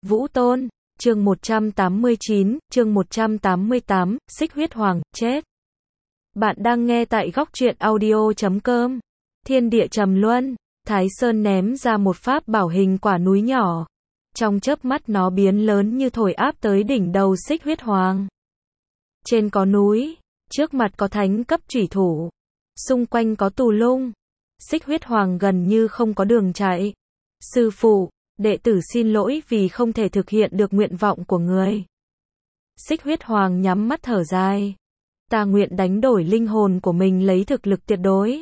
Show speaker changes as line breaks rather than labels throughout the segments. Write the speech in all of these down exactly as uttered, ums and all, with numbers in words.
Vũ Tôn, chương một trăm tám mươi chín, chương một trăm tám mươi tám, Xích Huyết Hoàng, chết. Bạn đang nghe tại góc truyện audio chấm com. Thiên địa trầm luân, Thái Sơn ném ra một pháp bảo hình quả núi nhỏ. Trong chớp mắt nó biến lớn như thổi áp tới đỉnh đầu Xích Huyết Hoàng. Trên có núi, trước mặt có thánh cấp chủy thủ, xung quanh có tù lung. Xích Huyết Hoàng gần như không có đường chạy. Sư phụ, đệ tử xin lỗi vì không thể thực hiện được nguyện vọng của người. Xích Huyết Hoàng nhắm mắt thở dài. Ta nguyện đánh đổi linh hồn của mình lấy thực lực tuyệt đối.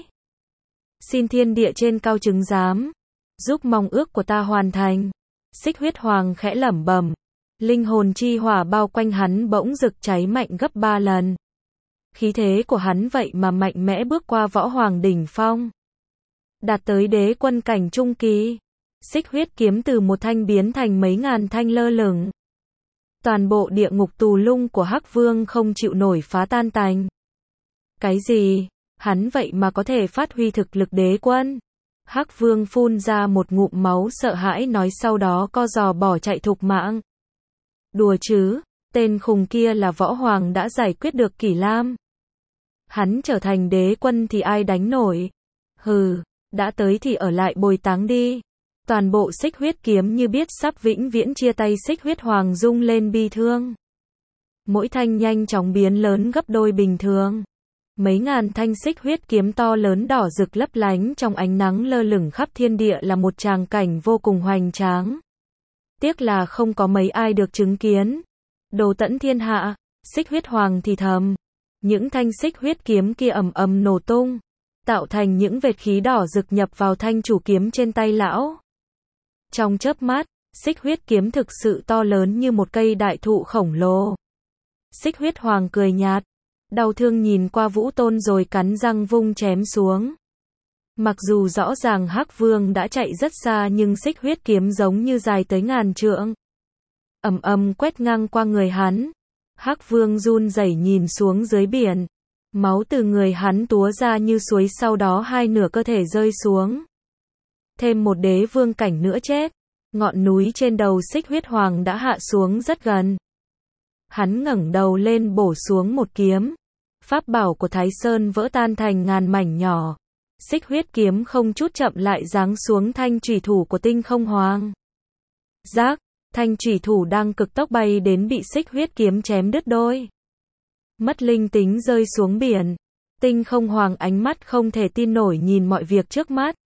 Xin thiên địa trên cao chứng giám, giúp mong ước của ta hoàn thành. Xích Huyết Hoàng khẽ lẩm bẩm. Linh hồn chi hỏa bao quanh hắn bỗng rực cháy mạnh gấp ba lần. Khí thế của hắn vậy mà mạnh mẽ bước qua võ hoàng đỉnh phong, đạt tới đế quân cảnh trung kỳ. Xích huyết kiếm từ một thanh biến thành mấy ngàn thanh lơ lửng. Toàn bộ địa ngục tù lung của Hắc Vương không chịu nổi phá tan tành. Cái gì? Hắn vậy mà có thể phát huy thực lực đế quân? Hắc Vương phun ra một ngụm máu sợ hãi nói, sau đó co giò bỏ chạy thục mạng. Đùa chứ, tên khùng kia là võ hoàng đã giải quyết được Kỷ Lam. Hắn trở thành đế quân thì ai đánh nổi? Hừ, đã tới thì ở lại bồi táng đi. Toàn bộ Xích Huyết kiếm như biết sắp vĩnh viễn chia tay. Xích Huyết Hoàng rung lên bi thương. Mỗi thanh nhanh chóng biến lớn gấp đôi bình thường. Mấy ngàn thanh xích huyết kiếm to lớn đỏ rực lấp lánh trong ánh nắng lơ lửng khắp thiên địa là một tràng cảnh vô cùng hoành tráng. Tiếc là không có mấy ai được chứng kiến. Đồ tẫn thiên hạ, Xích Huyết Hoàng thì thầm. Những thanh xích huyết kiếm kia ầm ầm nổ tung, tạo thành những vệt khí đỏ rực nhập vào thanh chủ kiếm trên tay lão. Trong chớp mắt, xích huyết kiếm thực sự to lớn như một cây đại thụ khổng lồ. Xích Huyết Hoàng cười nhạt, đau thương nhìn qua Vũ Tôn rồi cắn răng vung chém xuống. Mặc dù rõ ràng Hắc Vương đã chạy rất xa nhưng xích huyết kiếm giống như dài tới ngàn trượng. Ầm ầm quét ngang qua người hắn. Hắc Vương run rẩy nhìn xuống dưới biển. Máu từ người hắn túa ra như suối, sau đó hai nửa cơ thể rơi xuống. Thêm một đế vương cảnh nữa chết. Ngọn núi trên đầu Xích Huyết Hoàng đã hạ xuống rất gần. Hắn ngẩng đầu lên bổ xuống một kiếm. Pháp bảo của Thái Sơn vỡ tan thành ngàn mảnh nhỏ. Xích huyết kiếm không chút chậm lại giáng xuống thanh chủy thủ của Tinh Không Hoàng. Rác, thanh chủy thủ đang cực tốc bay đến bị xích huyết kiếm chém đứt đôi. Mất linh tính rơi xuống biển. Tinh Không Hoàng ánh mắt không thể tin nổi nhìn mọi việc trước mắt.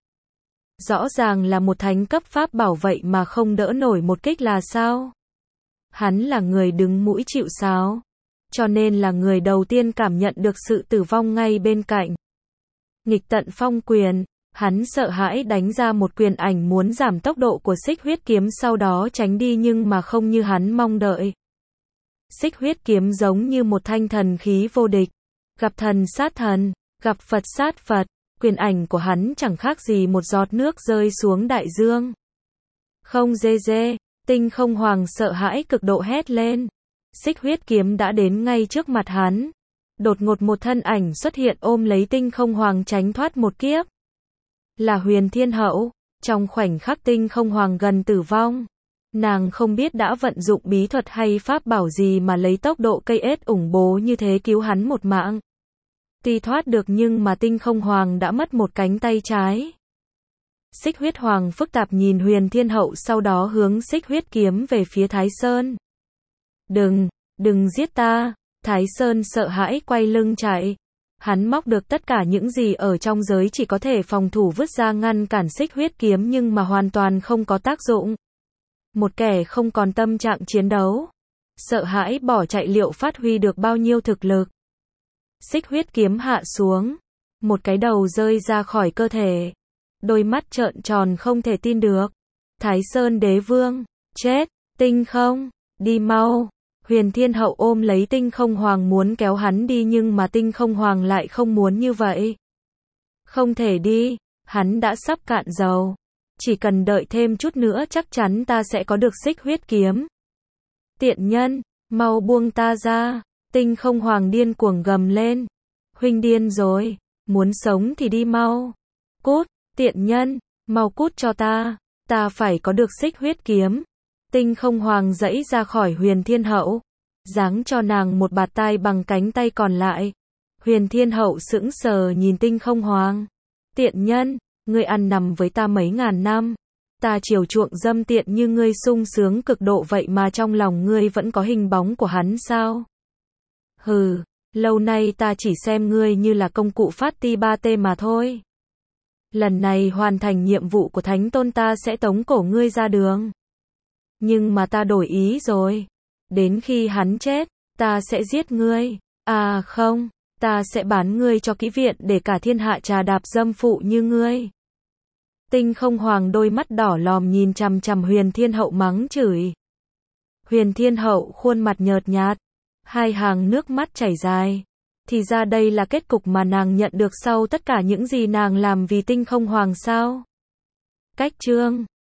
Rõ ràng là một thánh cấp pháp bảo vậy mà không đỡ nổi một kích là sao? Hắn là người đứng mũi chịu sáo, cho nên là người đầu tiên cảm nhận được sự tử vong ngay bên cạnh. Nghịch tận phong quyền, hắn sợ hãi đánh ra một quyền ảnh muốn giảm tốc độ của xích huyết kiếm, sau đó tránh đi, nhưng mà không như hắn mong đợi. Xích huyết kiếm giống như một thanh thần khí vô địch, gặp thần sát thần, gặp Phật sát Phật. Quyền ảnh của hắn chẳng khác gì một giọt nước rơi xuống đại dương. Không dê dê, Tinh Không Hoàng sợ hãi cực độ hét lên. Xích huyết kiếm đã đến ngay trước mặt hắn. Đột ngột một thân ảnh xuất hiện ôm lấy Tinh Không Hoàng tránh thoát một kiếp. Là Huyền Thiên Hậu. Trong khoảnh khắc Tinh Không Hoàng gần tử vong, nàng không biết đã vận dụng bí thuật hay pháp bảo gì mà lấy tốc độ cây ếch ủng bố như thế cứu hắn một mạng. Tuy thoát được nhưng mà Tinh Không Hoàng đã mất một cánh tay trái. Xích Huyết Hoàng phức tạp nhìn Huyền Thiên Hậu, sau đó hướng xích huyết kiếm về phía Thái Sơn. Đừng, đừng giết ta. Thái Sơn sợ hãi quay lưng chạy. Hắn móc được tất cả những gì ở trong giới chỉ có thể phòng thủ vứt ra ngăn cản xích huyết kiếm, nhưng mà hoàn toàn không có tác dụng. Một kẻ không còn tâm trạng chiến đấu, sợ hãi bỏ chạy liệu phát huy được bao nhiêu thực lực? Xích huyết kiếm hạ xuống, một cái đầu rơi ra khỏi cơ thể. Đôi mắt trợn tròn không thể tin được. Thái Sơn đế vương, chết. Tinh Không, đi mau. Huyền Thiên Hậu ôm lấy Tinh Không Hoàng muốn kéo hắn đi, nhưng mà Tinh Không Hoàng lại không muốn như vậy. Không thể đi, hắn đã sắp cạn dầu. Chỉ cần đợi thêm chút nữa chắc chắn ta sẽ có được xích huyết kiếm. Tiện nhân, mau buông ta ra. Tinh Không Hoàng điên cuồng gầm lên. Huynh điên rồi, muốn sống thì đi mau. Cút, tiện nhân, mau cút cho ta, ta phải có được xích huyết kiếm. Tinh không hoàng dãy ra khỏi Huyền Thiên Hậu, giáng cho nàng một bạt tai bằng cánh tay còn lại. Huyền Thiên Hậu sững sờ nhìn Tinh không hoàng. Tiện nhân, ngươi ăn nằm với ta mấy ngàn năm. Ta chiều chuộng dâm tiện như ngươi sung sướng cực độ vậy mà trong lòng ngươi vẫn có hình bóng của hắn sao? Hừ, lâu nay ta chỉ xem ngươi như là công cụ phát ti ba tê mà thôi. Lần này hoàn thành nhiệm vụ của Thánh Tôn ta sẽ tống cổ ngươi ra đường. Nhưng mà ta đổi ý rồi. Đến khi hắn chết, ta sẽ giết ngươi. À không, ta sẽ bán ngươi cho kỹ viện để cả thiên hạ trà đạp dâm phụ như ngươi. Tinh không hoàng đôi mắt đỏ lòm nhìn chằm chằm Huyền Thiên Hậu mắng chửi. Huyền Thiên Hậu khuôn mặt nhợt nhạt, hai hàng nước mắt chảy dài. Thì ra đây là kết cục mà nàng nhận được sau tất cả những gì nàng làm vì Tinh không hoàng sao? Cách chương